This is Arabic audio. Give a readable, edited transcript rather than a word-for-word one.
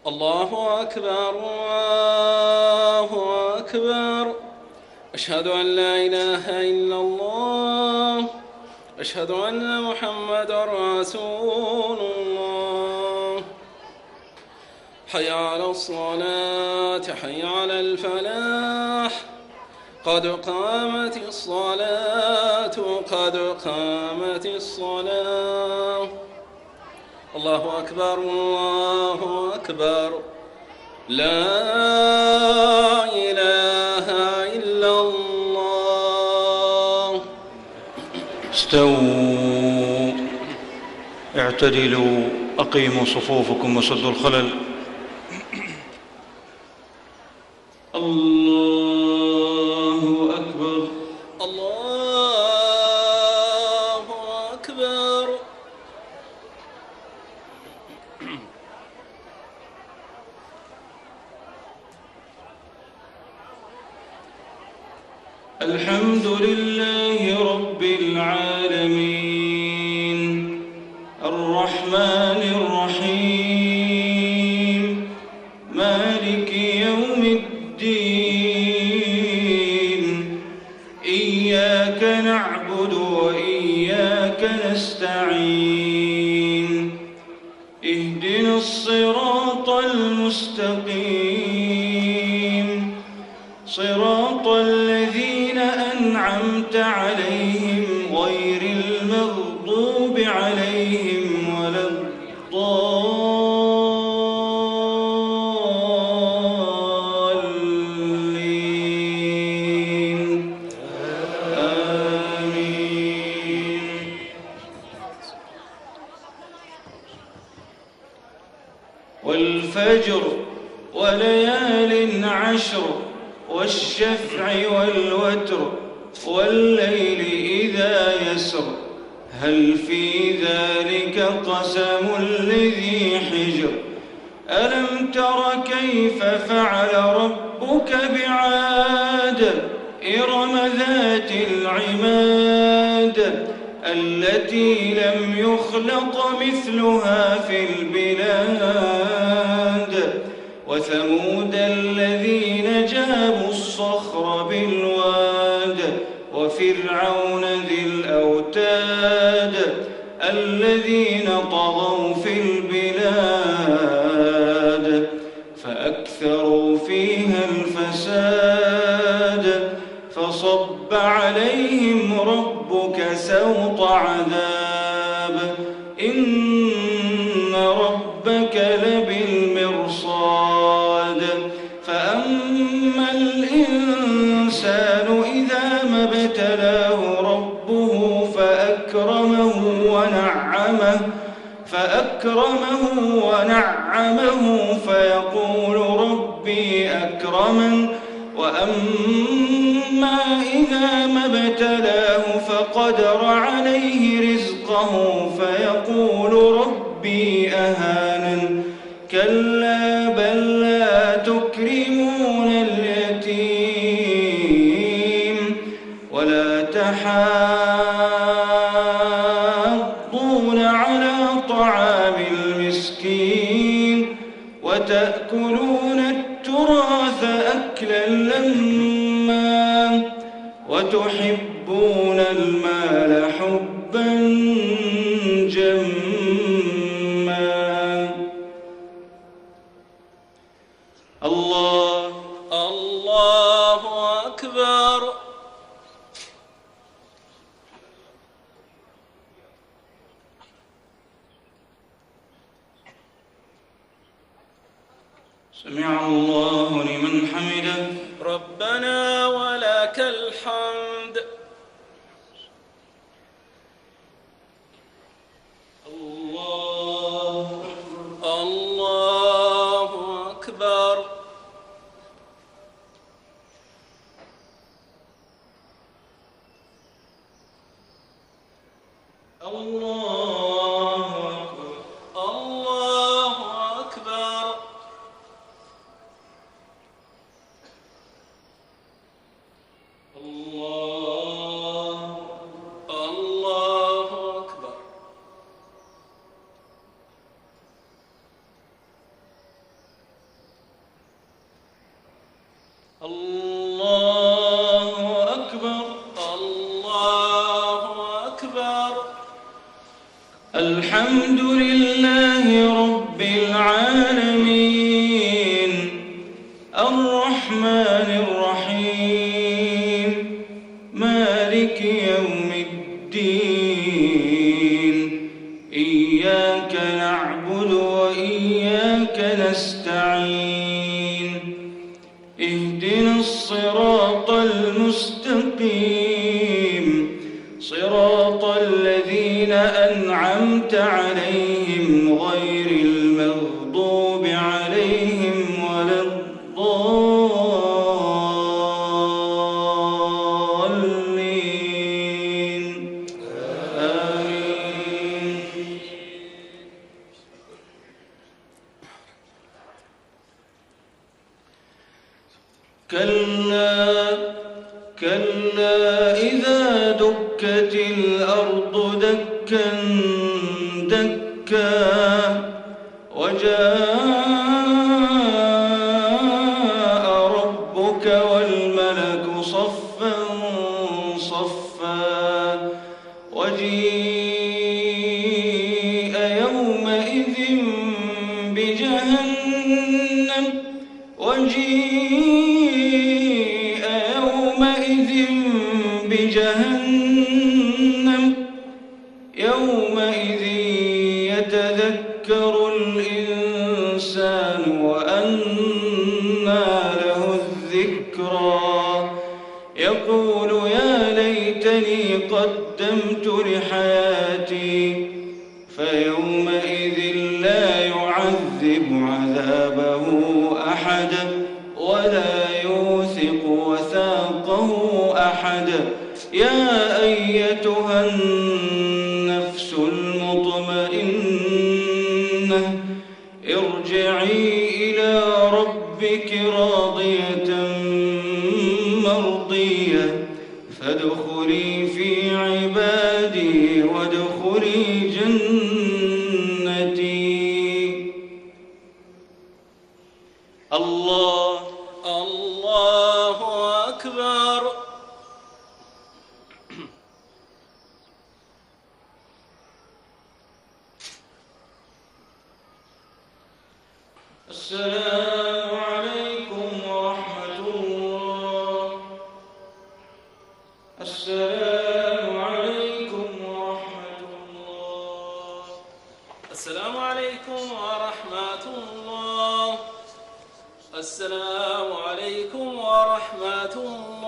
الله أكبر الله أكبر. أشهد أن لا إله إلا الله. أشهد أن محمدًا رسول الله. حي على الصلاة حي على الفلاح. قد قامت الصلاة قد قامت الصلاة. الله أكبر الله أكبر. لا إله إلا الله. استووا اعتدلوا أقيموا صفوفكم وسدوا الخلل. الله أكبر الله أكبر. الحمد لله رب العالمين الرحمن الرحيم مالك يوم الدين. إياك نعبد وإياك نستعين. اهدنا الصراط المستقيم صراط الذين أنعمت عليهم غير المغضوب عليهم ولا الضالين. آمين. والفجر وليال عشر والشفع والوتر والليل إذا يسر هل في ذلك قسم لذي حجر. ألم تر كيف فعل ربك بعاد إرم ذات العماد التي لم يخلق مثلها في البلاد. وثمود الذين جابوا الصخر بالواد وفرعون ذي الأوتاد الذين طغوا في البلاد فأكثروا فيها الفساد فصب عليهم ربك سوط عذاب إن ربك لبالمرصاد. فأما الإنسان إذا ما ابتلاه ربه فأكرمه ونعمه فيقول ربي أكرمن. وأما إذا ما ابتلاه فقدر عليه رزقه فيقول ربي أهانن. كلا بل لا تكرمون اليتيم ولا تحاضون على طعام المسكين وتأكلون التراث أكلا لما وتحبون المال حبا جما. الله أكبر. سمع الله لمن حمده. ربنا ولك الحمد. الله أكبر. الله أكبر. الله أكبر. الله أكبر. الحمد لله رب العالمين الرحمن الرحيم مالك يوم الدين إياك نعبد وإياك نستعين اهدنا الصراط المستقيم صراط الذين أنعمت عليهم غير المغضوب عليهم ولا الضالين آمين. كلا إذا دكت الأرض دكا دكا وجاء ربك والملك صفا صفا وجيء يومئذ بجهنم يومئذ يتذكر الإنسان وأنى له الذكرى يقول يا ليتني قدمت لحياتي فيومئذ لا يعذب عذابه أحد ولا يوثق وثاقه أحد. يا أيتها النفس المطمئنة ارجعي إلى ربك راضية مرضية فادخلي في عبادي وادخلي جنتي. الله أكبر. السلام عليكم ورحمة الله. السلام عليكم ورحمة الله. السلام عليكم ورحمة الله. السلام عليكم ورحمة الله.